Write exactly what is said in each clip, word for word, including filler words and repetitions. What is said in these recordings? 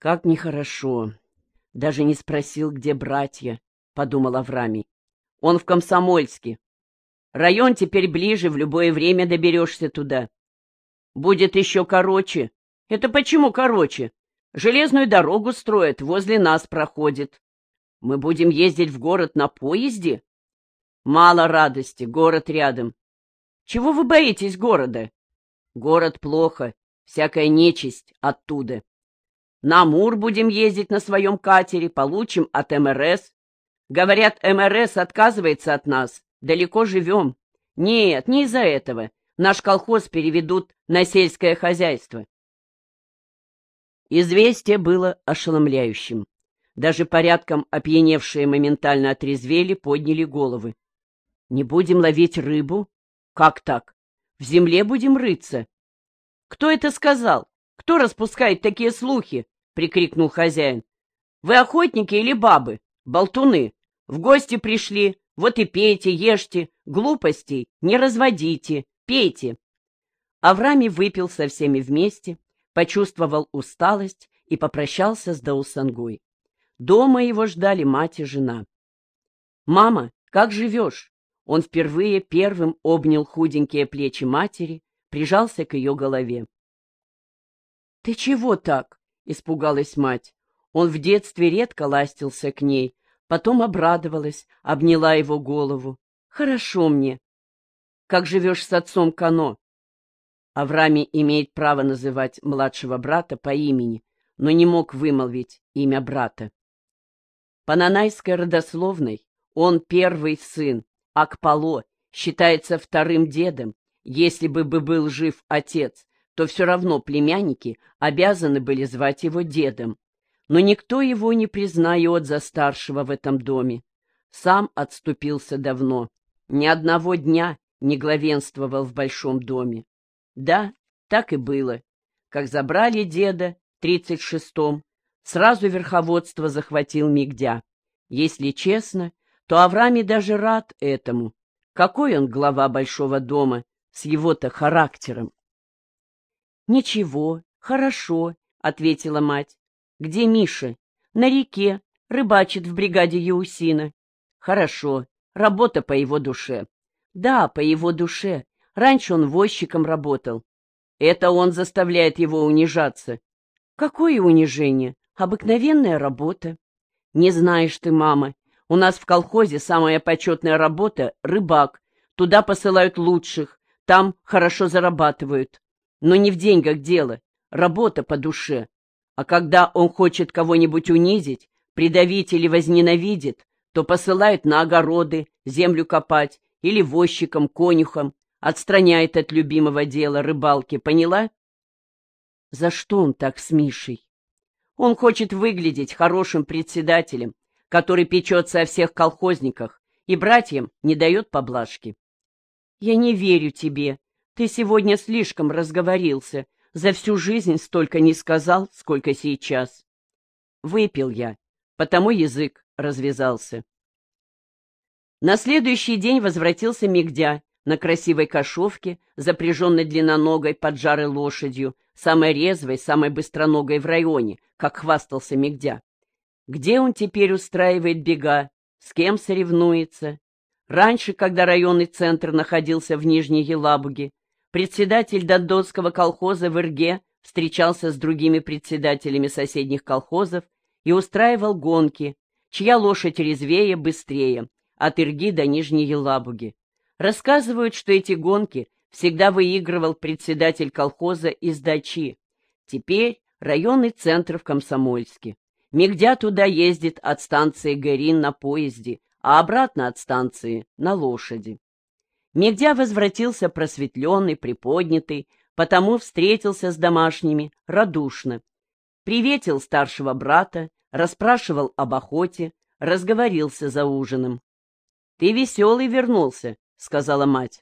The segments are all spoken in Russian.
Как нехорошо. Даже не спросил, где братья, — подумал Аврамий. Он в Комсомольске. Район теперь ближе, в любое время доберешься туда. Будет еще короче. Это почему короче? Железную дорогу строят, возле нас проходит. Мы будем ездить в город на поезде? Мало радости, город рядом. Чего вы боитесь города? Город плохо, всякая нечисть оттуда. На Амур будем ездить на своем катере, получим от эм эр эс. Говорят, эм эр эс отказывается от нас, далеко живем. Нет, не из-за этого. Наш колхоз переведут на сельское хозяйство. Известие было ошеломляющим. Даже порядком опьяневшие моментально отрезвели, подняли головы. Не будем ловить рыбу? Как так? В земле будем рыться? Кто это сказал? Кто распускает такие слухи? Прикрикнул хозяин. Вы охотники или бабы? Болтуны. В гости пришли, вот и пейте, ешьте, глупостей не разводите, пейте. Аврамий выпил со всеми вместе, почувствовал усталость и попрощался с Даусангой. Дома его ждали мать и жена. «Мама, как живешь?» Он впервые первым обнял худенькие плечи матери, прижался к ее голове. «Ты чего так?» — испугалась мать. Он в детстве редко ластился к ней, потом обрадовалась, обняла его голову. «Хорошо мне. Как живешь с отцом Кано?» Аврамий имеет право называть младшего брата по имени, но не мог вымолвить имя брата. По нанайской родословной он первый сын, Акпало, считается вторым дедом. Если бы был жив отец, то все равно племянники обязаны были звать его дедом. Но никто его не признает за старшего в этом доме. Сам отступился давно, ни одного дня не главенствовал в большом доме. Да, так и было. Как забрали деда в тридцать шестом, сразу верховодство захватил Мигдя. Если честно, то Аврамий даже рад этому. Какой он глава большого дома с его-то характером? — Ничего, хорошо, — ответила мать. — Где Миша? — На реке, рыбачит в бригаде Яусина. — Хорошо, работа по его душе. — Да, по его душе. Раньше он возчиком работал. Это он заставляет его унижаться. — Какое унижение? Обыкновенная работа. — Не знаешь ты, мама, у нас в колхозе самая почетная работа — рыбак. Туда посылают лучших, там хорошо зарабатывают. Но не в деньгах дело, работа по душе. А когда он хочет кого-нибудь унизить, придавить или возненавидит, то посылают на огороды, землю копать или возчиком, конюхом, отстраняет от любимого дела рыбалки, поняла? За что он так с Мишей? Он хочет выглядеть хорошим председателем, который печется о всех колхозниках и братьям не дает поблажки. Я не верю тебе. Ты сегодня слишком разговорился. За всю жизнь столько не сказал, сколько сейчас. Выпил я, потому язык развязался. На следующий день возвратился Мигдя на красивой кошовке, запряженной длинноногой поджарой лошадью, самой резвой, самой быстроногой в районе, как хвастался Мигдя. Где он теперь устраивает бега, с кем соревнуется? Раньше, когда районный центр находился в Нижней Елабуге, председатель Донского колхоза в Ирге встречался с другими председателями соседних колхозов и устраивал гонки, чья лошадь резвее, быстрее, от Ирги до Нижней Елабуги. Рассказывают, что эти гонки всегда выигрывал председатель колхоза из Дачи. Теперь районный центр в Комсомольске. Мигдя туда ездит от станции Гэрин на поезде, а обратно от станции на лошади. Мигдя возвратился просветленный, приподнятый, потому встретился с домашними радушно. Приветил старшего брата, расспрашивал об охоте, разговорился за ужином. — Ты веселый вернулся, — сказала мать.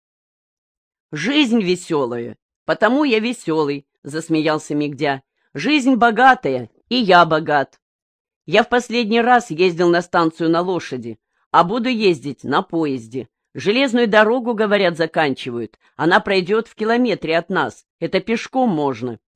— Жизнь веселая, потому я веселый, — засмеялся Мигдя. — Жизнь богатая, и я богат. Я в последний раз ездил на станцию на лошади, а буду ездить на поезде. Железную дорогу, говорят, заканчивают. Она пройдет в километре от нас. Это пешком можно.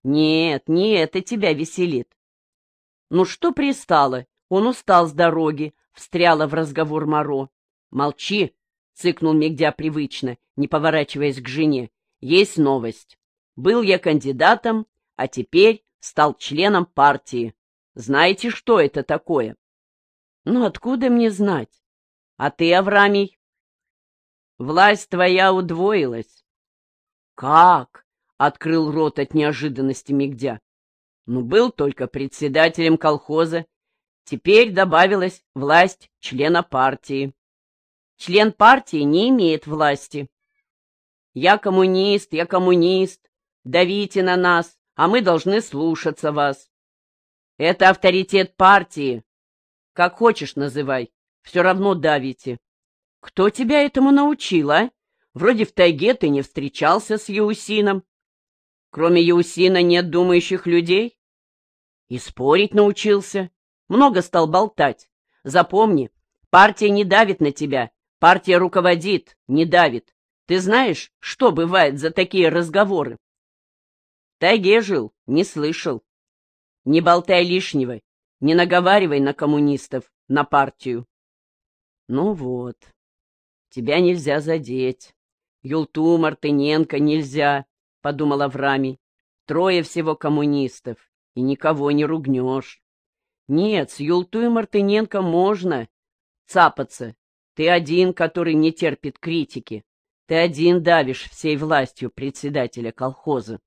Нет, не это тебя веселит. Ну что пристало? Он устал с дороги, встряла в разговор Моро. Молчи, цыкнул Мигдя привычно, не поворачиваясь к жене. Есть новость. Был я кандидатом, а теперь стал членом партии. Знаете, что это такое? Ну, откуда мне знать? А ты, Аврамий? Власть твоя удвоилась. Как? Открыл рот от неожиданности Мигдя. Ну, был только председателем колхоза. Теперь добавилась власть члена партии. Член партии не имеет власти. Я коммунист, я коммунист. Давите на нас, а мы должны слушаться вас. Это авторитет партии. Как хочешь называй, все равно давите. Кто тебя этому научил, а? Вроде в тайге ты не встречался с Еусином. Кроме Еусина нет думающих людей? И спорить научился. Много стал болтать. Запомни, партия не давит на тебя. Партия руководит, не давит. Ты знаешь, что бывает за такие разговоры? В тайге жил, не слышал. Не болтай лишнего, не наговаривай на коммунистов, на партию. Ну вот, тебя нельзя задеть. Юлту Мартыненко нельзя, подумал Аврамий. Трое всего коммунистов, и никого не ругнешь. Нет, с Юлту Мартыненко можно цапаться. Ты один, который не терпит критики. Ты один давишь всей властью председателя колхоза.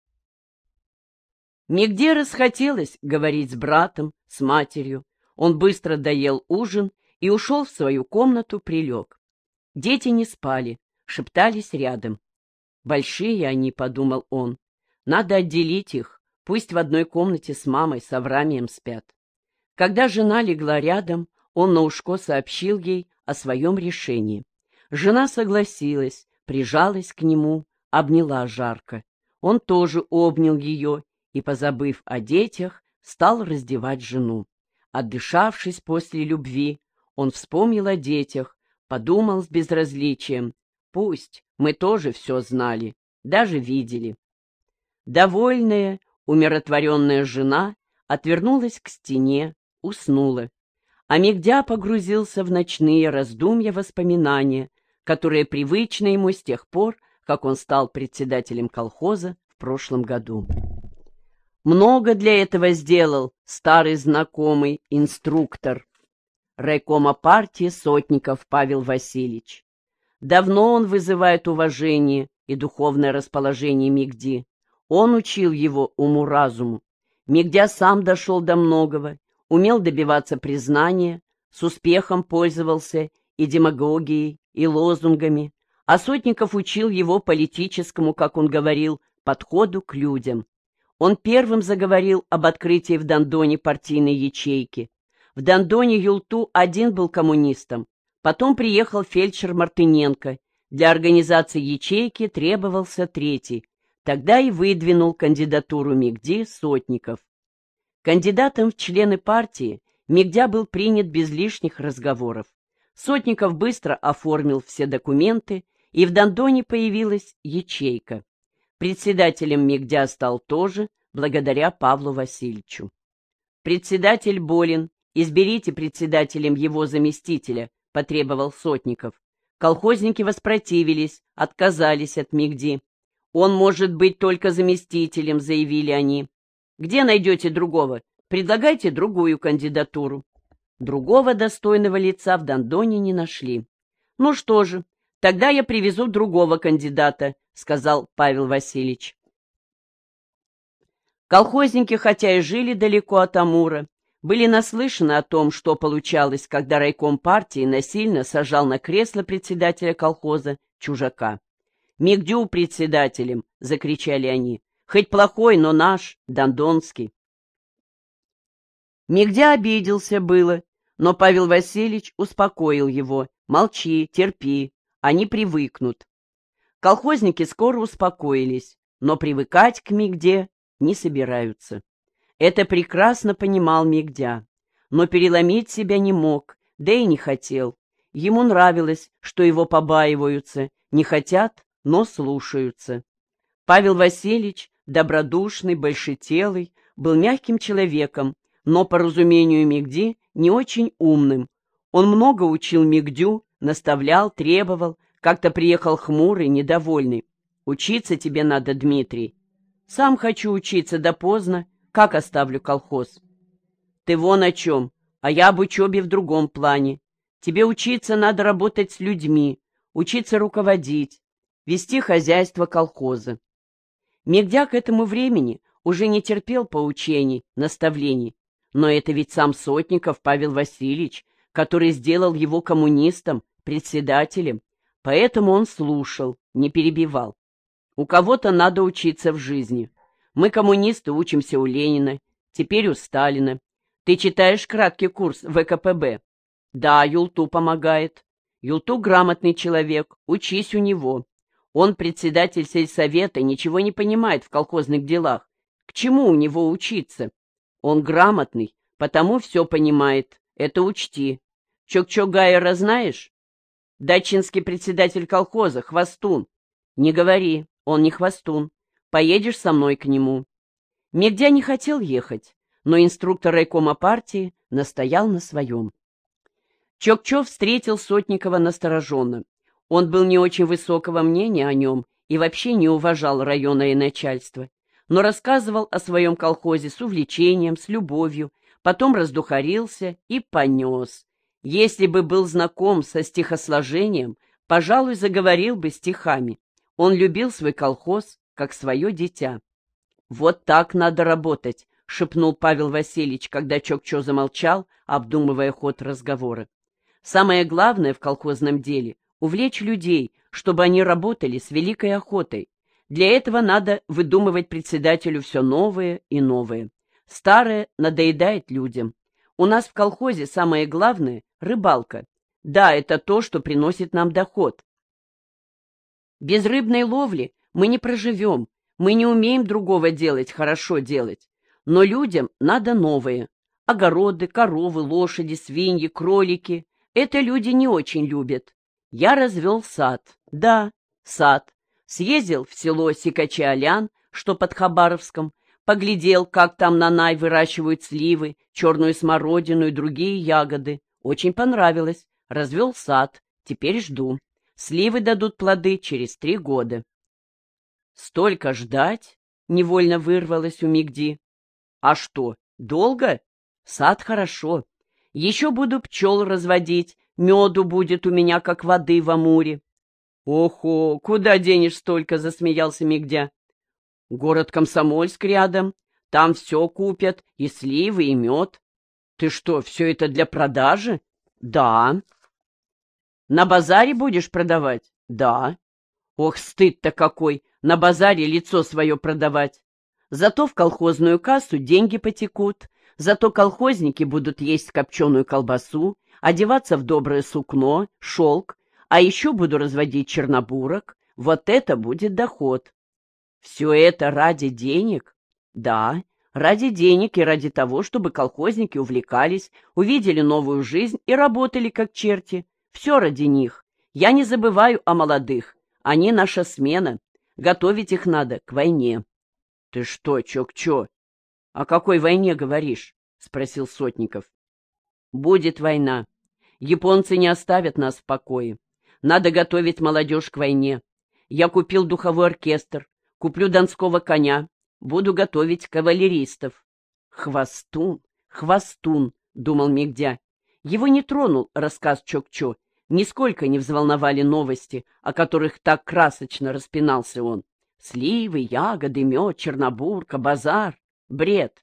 Нигде расхотелось говорить с братом, с матерью. Он быстро доел ужин и ушел в свою комнату, прилег. Дети не спали, шептались рядом. Большие они, подумал он. Надо отделить их, пусть в одной комнате с мамой, с Аврамием спят. Когда жена легла рядом, он на ушко сообщил ей о своем решении. Жена согласилась, прижалась к нему, обняла жарко. Он тоже обнял ее и, позабыв о детях, стал раздевать жену. Отдышавшись после любви, он вспомнил о детях, подумал с безразличием. Пусть, мы тоже все знали, даже видели. Довольная, умиротворенная жена отвернулась к стене, уснула. А Мигдя погрузился в ночные раздумья воспоминания, которые привычны ему с тех пор, как он стал председателем колхоза в прошлом году. Много для этого сделал старый знакомый инструктор райкома партии Сотников Павел Васильевич. Давно он вызывает уважение и духовное расположение Мигди. Он учил его уму-разуму. Мигдя сам дошел до многого, умел добиваться признания, с успехом пользовался и демагогией, и лозунгами, а Сотников учил его политическому, как он говорил, подходу к людям. Он первым заговорил об открытии в Дондоне партийной ячейки. В Дондоне Юлту один был коммунистом, потом приехал фельдшер Мартыненко. Для организации ячейки требовался третий. Тогда и выдвинул кандидатуру Мигди Сотников. Кандидатом в члены партии Мигдя был принят без лишних разговоров. Сотников быстро оформил все документы, и в Дондоне появилась ячейка. Председателем Мигдя стал тоже благодаря Павлу Васильевичу. «Председатель болен, изберите председателем его заместителя», — потребовал Сотников. Колхозники воспротивились, отказались от Мигди. «Он может быть только заместителем», — заявили они. «Где найдете другого? Предлагайте другую кандидатуру». Другого достойного лица в Дондоне не нашли. «Ну что же, тогда я привезу другого кандидата», — сказал Павел Васильевич. Колхозники, хотя и жили далеко от Амура, были наслышаны о том, что получалось, когда райком партии насильно сажал на кресло председателя колхоза чужака. «Мигдю председателем!» — закричали они. «Хоть плохой, но наш, дондонский». Мигдя обиделся было, но Павел Васильевич успокоил его. «Молчи, терпи, они привыкнут». Колхозники скоро успокоились, но привыкать к Мигде не собираются. Это прекрасно понимал Мигдя, но переломить себя не мог, да и не хотел. Ему нравилось, что его побаиваются, не хотят, но слушаются. Павел Васильевич добродушный, большетелый, был мягким человеком, но, по разумению Мигди, не очень умным. Он много учил Мигдю, наставлял, требовал, как-то приехал хмурый, недовольный. «Учиться тебе надо, Дмитрий». «Сам хочу учиться, да поздно. Как оставлю колхоз?» «Ты вон о чем, а я об учебе в другом плане. Тебе учиться надо работать с людьми, учиться руководить, вести хозяйство колхоза». Мигдя к этому времени уже не терпел поучений, наставлений. Но это ведь сам Сотников Павел Васильевич, который сделал его коммунистом, председателем. Поэтому он слушал, не перебивал. У кого-то надо учиться в жизни. Мы, коммунисты, учимся у Ленина, теперь у Сталина. Ты читаешь краткий курс вэ ка пэ бэ? Да, Юлту помогает. Юлту грамотный человек, учись у него. Он председатель сельсовета, ничего не понимает в колхозных делах. К чему у него учиться? Он грамотный, потому все понимает. Это учти. Чок-Чок-Гайера знаешь? Дачинский председатель колхоза, Хвостун. Не говори, он не Хвостун. Поедешь со мной к нему. Мигдя не хотел ехать, но инструктор райкома партии настоял на своем. Чок-Чо встретил Сотникова настороженно. Он был не очень высокого мнения о нем и вообще не уважал районное начальство, но рассказывал о своем колхозе с увлечением, с любовью, потом раздухарился и понес. Если бы был знаком со стихосложением, пожалуй, заговорил бы стихами. Он любил свой колхоз, как свое дитя. «Вот так надо работать», — шепнул Павел Васильевич, когда Чок-Чо замолчал, обдумывая ход разговора. «Самое главное в колхозном деле — увлечь людей, чтобы они работали с великой охотой. Для этого надо выдумывать председателю все новое и новое. Старое надоедает людям. У нас в колхозе самое главное — рыбалка. Да, это то, что приносит нам доход. Без рыбной ловли мы не проживем, мы не умеем другого делать, хорошо делать. Но людям надо новое. Огороды, коровы, лошади, свиньи, кролики — это люди не очень любят. Я развел сад. Да, сад. Съездил в село Сикачи-Алян, что под Хабаровском, поглядел, как там на Най выращивают сливы, черную смородину и другие ягоды. Очень понравилось. Развел сад. Теперь жду. Сливы дадут плоды через три года. Столько ждать? Невольно вырвалось у Мигди. А что, долго? Сад хорошо. Еще буду пчел разводить, меду будет у меня, как воды в Амуре. Охо, куда денешь столько, засмеялся Мигдя. Город Комсомольск рядом, там все купят, и сливы, и мед. Ты что, все это для продажи? Да. На базаре будешь продавать? Да. Ох, стыд-то какой, на базаре лицо свое продавать. Зато в колхозную кассу деньги потекут, зато колхозники будут есть копченую колбасу, одеваться в доброе сукно, шелк, а еще буду разводить чернобурок. Вот это будет доход. Все это ради денег? Да, ради денег и ради того, чтобы колхозники увлекались, увидели новую жизнь и работали как черти. Все ради них. Я не забываю о молодых. Они наша смена. Готовить их надо к войне. — Ты что, Чок-Чо? — О какой войне говоришь? — спросил Сотников. — Будет война. Японцы не оставят нас в покое. Надо готовить молодежь к войне. Я купил духовой оркестр, куплю донского коня, буду готовить кавалеристов. — Хвостун, Хвостун, — думал Мигдя. Его не тронул рассказ Чок-Чо, нисколько не взволновали новости, о которых так красочно распинался он. Сливы, ягоды, мед, чернобурка, базар. Бред.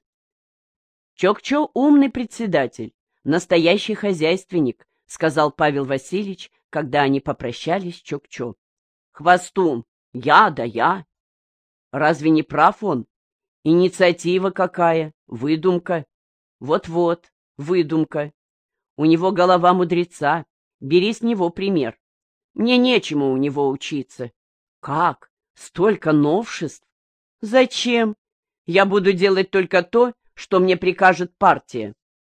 Чок-Чо умный председатель, настоящий хозяйственник, — сказал Павел Васильевич, когда они попрощались с Чок-Чо. Хвостун, я да я. Разве не прав он? Инициатива какая, выдумка. Вот-вот, выдумка. У него голова мудреца, бери с него пример. Мне нечему у него учиться. Как? Столько новшеств? Зачем? Я буду делать только то, что мне прикажет партия.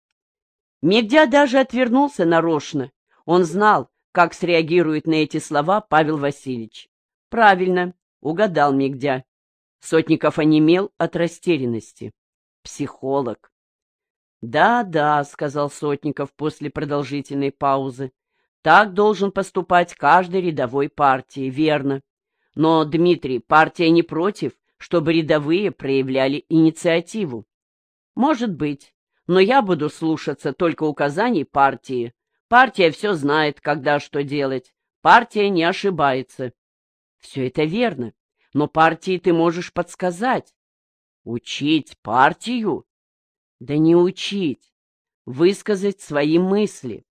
Мигдя даже отвернулся нарочно. Он знал, как среагирует на эти слова Павел Васильевич. Правильно, угадал Мигдя. Сотников онемел от растерянности. Психолог. «Да, да», — сказал Сотников после продолжительной паузы, — «так должен поступать каждый рядовой партии, верно. Но, Дмитрий, партия не против, чтобы рядовые проявляли инициативу. Может быть, но я буду слушаться только указаний партии. Партия все знает, когда что делать. Партия не ошибается». «Все это верно, но партии ты можешь подсказать». «Учить партию?» «Да не учить, высказать свои мысли.